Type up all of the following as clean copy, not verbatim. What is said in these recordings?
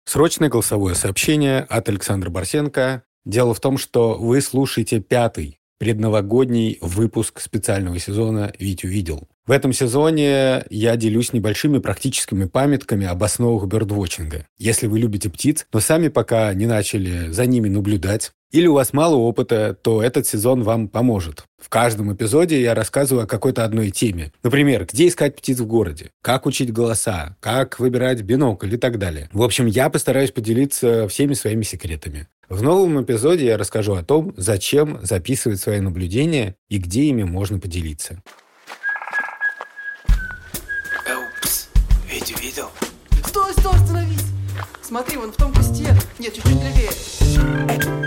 Срочное голосовое сообщение от Александра Барсенко. Дело в том, что вы слушаете 5-й предновогодний выпуск специального сезона «Вить увидел». В этом сезоне я делюсь небольшими практическими памятками об основах бёрдвотчинга. Если вы любите птиц, но сами пока не начали за ними наблюдать, или у вас мало опыта, то этот сезон вам поможет. В каждом эпизоде я рассказываю о какой-то одной теме. Например, где искать птиц в городе, как учить голоса, как выбирать бинокль и так далее. В общем, я постараюсь поделиться всеми своими секретами. В новом эпизоде я расскажу о том, зачем записывать свои наблюдения и где ими можно поделиться. Упс, Витю видел? Стой, остановись! Смотри, вон в том кусте. Нет, чуть-чуть левее.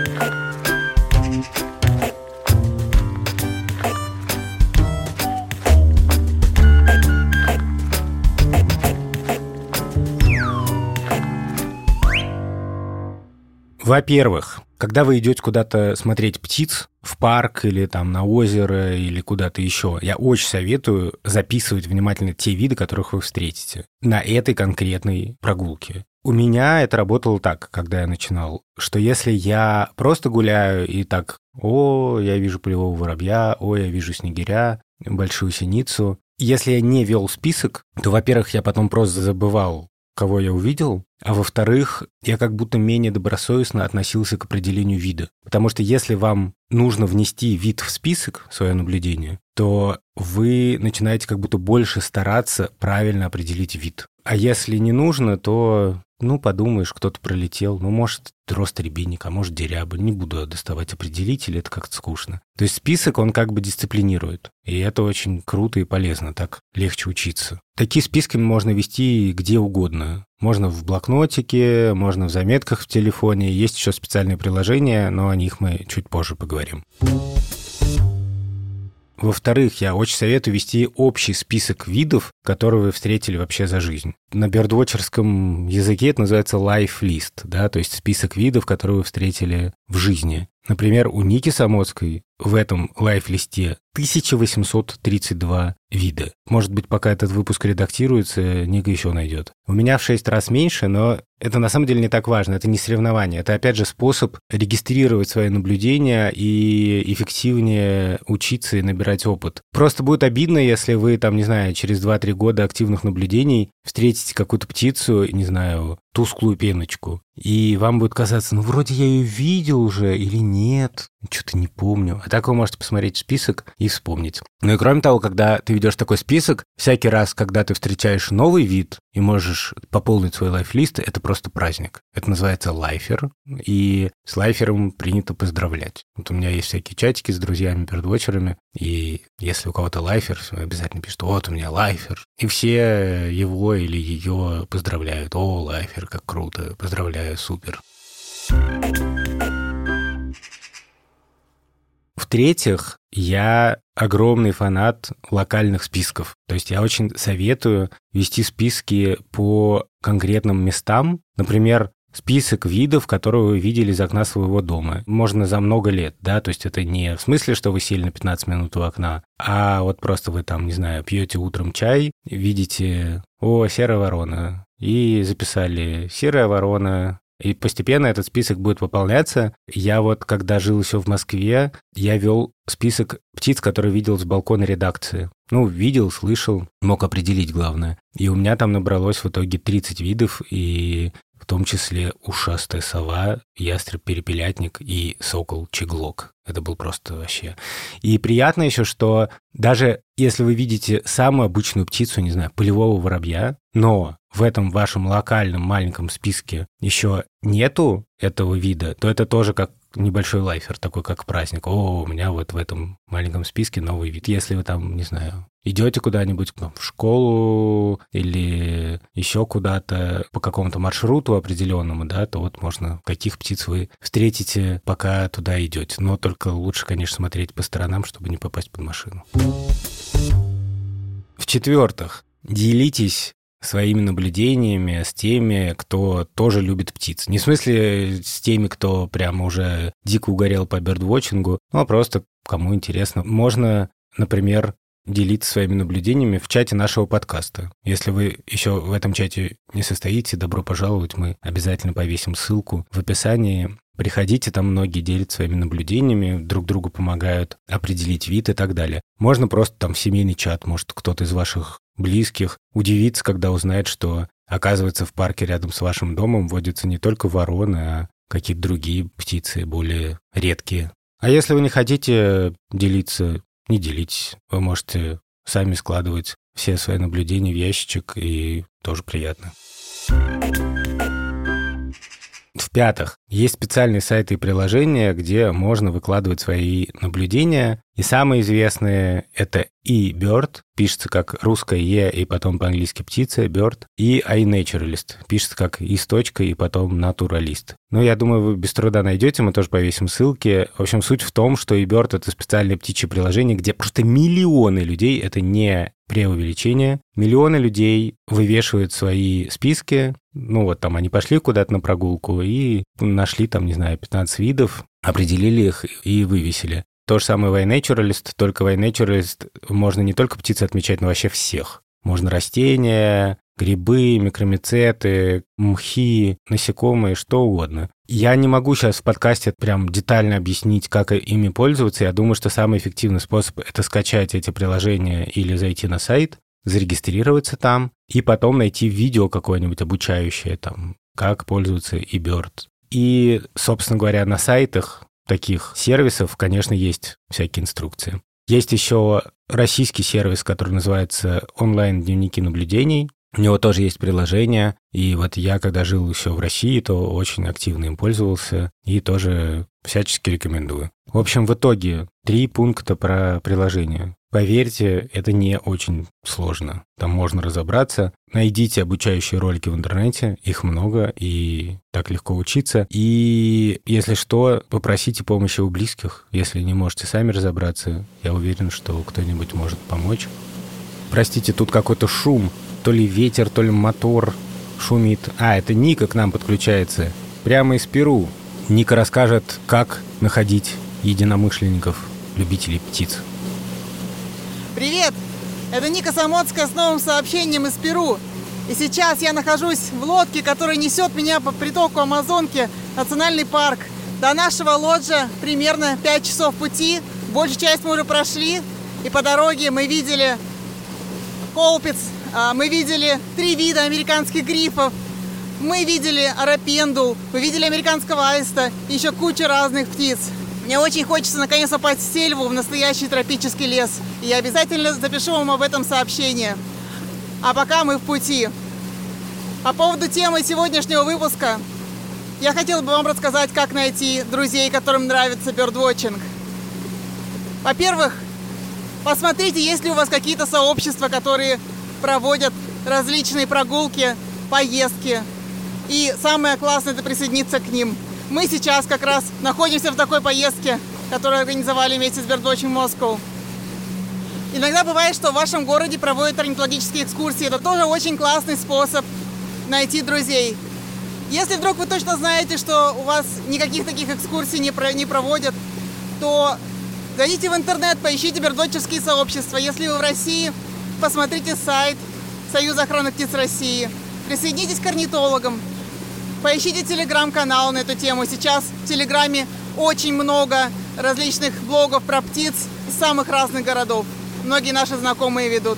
Во-первых, когда вы идете куда-то смотреть птиц, в парк или там на озеро или куда-то еще, я очень советую записывать внимательно те виды, которых вы встретите на этой конкретной прогулке. У меня это работало так, когда я начинал, что если я просто гуляю и так, я вижу полевого воробья, я вижу снегиря, большую синицу. Если я не вел список, то, во-первых, я потом просто забывал, кого я увидел, а во-вторых, я как будто менее добросовестно относился к определению вида. Потому что если вам нужно внести вид в список, свое наблюдение, то вы начинаете как будто больше стараться правильно определить вид. А если не нужно, то, подумаешь, кто-то пролетел, может, ростребинник, а может, дерябы. Не буду доставать определитель, это как-то скучно. То есть список, он как бы дисциплинирует. И это очень круто и полезно, так легче учиться. Такие списки можно вести где угодно. Можно в блокнотике, можно в заметках в телефоне. Есть еще специальные приложения, но о них мы чуть позже поговорим. Во-вторых, я очень советую вести общий список видов, которые вы встретили вообще за жизнь. На бёрдвотчерском языке это называется life list, то есть список видов, которые вы встретили в жизни. Например, у Ники Самоцкой в этом лайф-листе 1832 вида. Может быть, пока этот выпуск редактируется, Ника еще найдет. У меня в 6 раз меньше, но это на самом деле не так важно. Это не соревнование. Это, опять же, способ регистрировать свои наблюдения и эффективнее учиться и набирать опыт. Просто будет обидно, если вы, через 2-3 года активных наблюдений встретите какую-то птицу, тусклую пеночку, и вам будет казаться, вроде я ее видел уже или нет, что-то не помню. А так вы можете посмотреть список и вспомнить. И кроме того, когда ты ведешь такой список, всякий раз, когда ты встречаешь новый вид и можешь пополнить свой лайфлист, это просто праздник. Это называется лайфер, и с лайфером принято поздравлять. У меня есть всякие чатики с друзьями, бёрдвотчерами, и если у кого-то лайфер, обязательно пишут, у меня лайфер. И все его или ее поздравляют. Лайфер, как круто, поздравляю, супер. В-третьих, я огромный фанат локальных списков. То есть я очень советую вести списки по конкретным местам. Например, список видов, которые вы видели из окна своего дома. Можно за много лет, то есть это не в смысле, что вы сели на 15 минут у окна, а просто вы пьете утром чай, видите, серая ворона, и записали серая ворона. И постепенно этот список будет выполняться. Я когда жил еще в Москве, я вел список птиц, которые видел с балкона редакции. Видел, слышал, мог определить, главное. И у меня там набралось в итоге 30 видов, и в том числе ушастая сова, ястреб-перепелятник и сокол-чеглок. Это был просто вообще. И приятно еще, что даже если вы видите самую обычную птицу, полевого воробья, но в этом вашем локальном маленьком списке еще нету этого вида, то это тоже как небольшой лайфер, такой как праздник. У меня в этом маленьком списке новый вид. Если вы идете куда-нибудь в школу или еще куда-то по какому-то маршруту определенному, то можно, каких птиц вы встретите, пока туда идете. Но только лучше, конечно, смотреть по сторонам, чтобы не попасть под машину. В-четвертых, делитесь своими наблюдениями с теми, кто тоже любит птиц. Не в смысле с теми, кто прямо уже дико угорел по бёрдвотчингу, а просто кому интересно. Можно, например, делиться своими наблюдениями в чате нашего подкаста. Если вы еще в этом чате не состоите, добро пожаловать, мы обязательно повесим ссылку в описании. Приходите, там многие делятся своими наблюдениями, друг другу помогают определить вид и так далее. Можно просто там в семейный чат, может, кто-то из ваших близких удивится, когда узнает, что, оказывается, в парке рядом с вашим домом водятся не только вороны, а какие-то другие птицы, более редкие. А если вы не хотите делиться, не делитесь. Вы можете сами складывать все свои наблюдения в ящичек, и тоже приятно. В-пятых, есть специальные сайты и приложения, где можно выкладывать свои наблюдения. И самые известные — это eBird, пишется как русское «е» и потом по-английски «птица», «bird», и iNaturalist, пишется как «и» с точкой и потом «натуралист». Ну, я думаю, вы без труда найдете, мы тоже повесим ссылки. В общем, суть в том, что eBird — это специальное птичье приложение, где просто миллионы людей, это не преувеличение, миллионы людей вывешивают свои списки. Ну, вот там они пошли куда-то на прогулку и нашли там, не знаю, 15 видов, определили их и вывесили. То же самое в iNaturalist, только в iNaturalist можно не только птиц отмечать, но вообще всех. Можно растения, грибы, микромицеты, мхи, насекомые, что угодно. Я не могу сейчас в подкасте прям детально объяснить, как ими пользоваться. Я думаю, что самый эффективный способ — это скачать эти приложения или зайти на сайт, зарегистрироваться там и потом найти видео какое-нибудь обучающее, там, как пользоваться eBird. И, собственно говоря, на сайтах таких сервисов, конечно, есть всякие инструкции. Есть еще российский сервис, который называется «Онлайн-дневники наблюдений». У него тоже есть приложение, и вот я, когда жил еще в России, то очень активно им пользовался и тоже всячески рекомендую. В общем, в итоге 3 пункта про приложение. Поверьте, это не очень сложно. Там можно разобраться. Найдите обучающие ролики в интернете, их много, и так легко учиться. И если что, попросите помощи у близких. Если не можете сами разобраться, я уверен, что кто-нибудь может помочь. Простите, тут какой-то шум. То ли ветер, то ли мотор шумит. Это Ника к нам подключается. Прямо из Перу. Ника расскажет, как находить единомышленников, любителей птиц. Привет! Это Ника Самоцкая с новым сообщением из Перу. И сейчас я нахожусь в лодке, которая несет меня по притоку Амазонки, национальный парк. До нашего лоджа примерно 5 часов пути. Большую часть мы уже прошли. И по дороге мы видели колпиц, мы видели 3 вида американских грифов, мы видели арапендул, мы видели американского аиста и еще кучу разных птиц. Мне очень хочется наконец попасть в сельву, в настоящий тропический лес. И я обязательно запишу вам об этом сообщение. А пока мы в пути. По поводу темы сегодняшнего выпуска, я хотела бы вам рассказать, как найти друзей, которым нравится бёрдвотчинг. Во-первых, посмотрите, есть ли у вас какие-то сообщества, которые проводят различные прогулки, поездки. И самое классное — это присоединиться к ним. Мы сейчас как раз находимся в такой поездке, которую организовали вместе с Birdwatching Moscow. Иногда бывает, что в вашем городе проводят орнитологические экскурсии. Это тоже очень классный способ найти друзей. Если вдруг вы точно знаете, что у вас никаких таких экскурсий не проводят, то зайдите в интернет, поищите бердвотчерские сообщества. Если вы в России, посмотрите сайт Союза охраны птиц России. Присоединитесь к орнитологам. Поищите телеграм-канал на эту тему. Сейчас в Телеграме очень много различных блогов про птиц из самых разных городов. Многие наши знакомые ведут.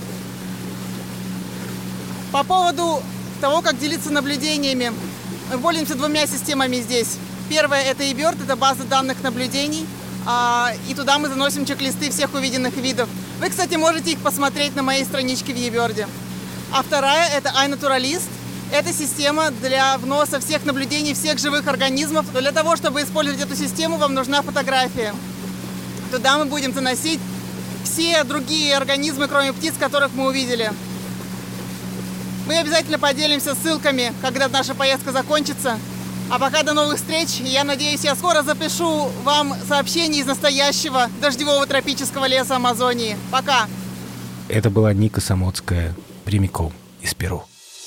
По поводу того, как делиться наблюдениями, мы пользуемся 2 системами здесь. Первая — это eBird, это база данных наблюдений. И туда мы заносим чек-листы всех увиденных видов. Вы, кстати, можете их посмотреть на моей страничке в eBird. А вторая — это iNaturalist. Это система для вноса всех наблюдений всех живых организмов. Но для того, чтобы использовать эту систему, вам нужна фотография. Туда мы будем заносить все другие организмы, кроме птиц, которых мы увидели. Мы обязательно поделимся ссылками, когда наша поездка закончится. А пока до новых встреч. Я надеюсь, я скоро запишу вам сообщение из настоящего дождевого тропического леса Амазонии. Пока! Это была Ника Самоцкая прямиком из Перу.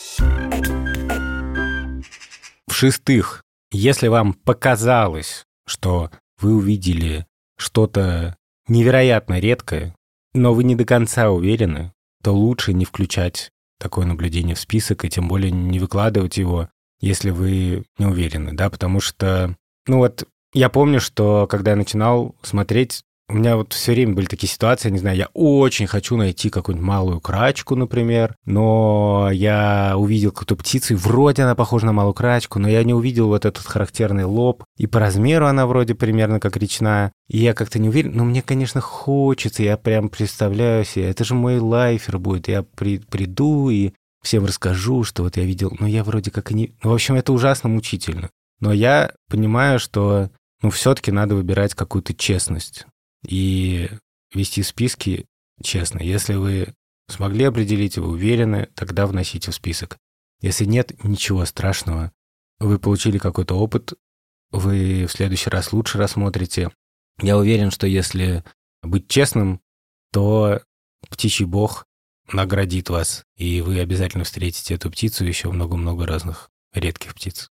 В-шестых, если вам показалось, что вы увидели что-то невероятно редкое, но вы не до конца уверены, то лучше не включать такое наблюдение в список и тем более не выкладывать его, если вы не уверены, да, потому что, я помню, что когда я начинал смотреть, у меня вот все время были такие ситуации, не знаю, я очень хочу найти какую-нибудь малую крачку, например, но я увидел какую-то птицу, и вроде она похожа на малую крачку, но я не увидел вот этот характерный лоб, и по размеру она вроде примерно как речная, и я как-то не уверен, но мне, конечно, хочется, я прям представляю себе, это же мой лайфер будет, я приду и всем расскажу, что вот я видел, но я вроде как и не... в общем, это ужасно мучительно. Но я понимаю, что, все-таки надо выбирать какую-то честность и вести списки честно. Если вы смогли определить, вы уверены, тогда вносите в список. Если нет, ничего страшного. Вы получили какой-то опыт, вы в следующий раз лучше рассмотрите. Я уверен, что если быть честным, то птичий бог наградит вас, и вы обязательно встретите эту птицу и еще много-много разных редких птиц.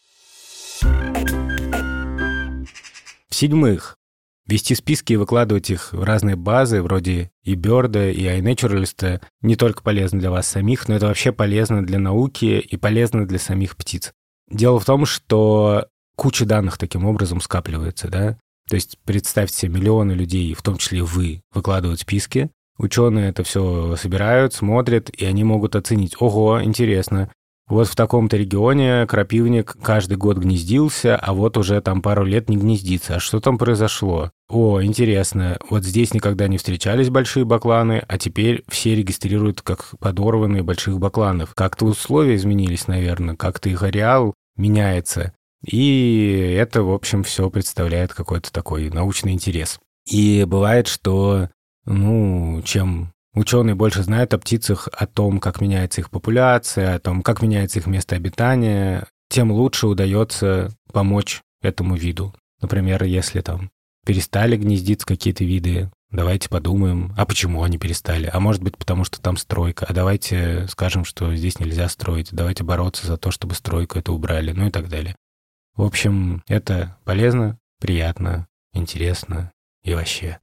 В-седьмых, вести списки и выкладывать их в разные базы, вроде eBird и iNaturalist, не только полезно для вас самих, но это вообще полезно для науки и полезно для самих птиц. Дело в том, что куча данных таким образом скапливается, да? То есть представьте себе, миллионы людей, в том числе вы, выкладывают списки, ученые это все собирают, смотрят, и они могут оценить, ого, интересно, вот в таком-то регионе крапивник каждый год гнездился, а вот уже там пару лет не гнездится. А что там произошло? О, интересно, вот здесь никогда не встречались большие бакланы, а теперь все регистрируют как подорванные больших бакланов. Как-то условия изменились, наверное, как-то их ареал меняется. И это, в общем, все представляет какой-то такой научный интерес. И бывает, что, чем ученые больше знают о птицах, о том, как меняется их популяция, о том, как меняется их место обитания, тем лучше удается помочь этому виду. Например, если там перестали гнездиться какие-то виды, давайте подумаем, а почему они перестали? А может быть, потому что там стройка, а давайте скажем, что здесь нельзя строить, давайте бороться за то, чтобы стройку это убрали, и так далее. В общем, это полезно, приятно, интересно и вообще.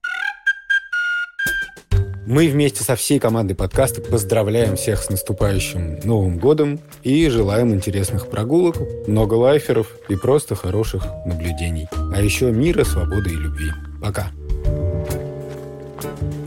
Мы вместе со всей командой подкаста поздравляем всех с наступающим Новым годом и желаем интересных прогулок, много лайферов и просто хороших наблюдений. А еще мира, свободы и любви. Пока!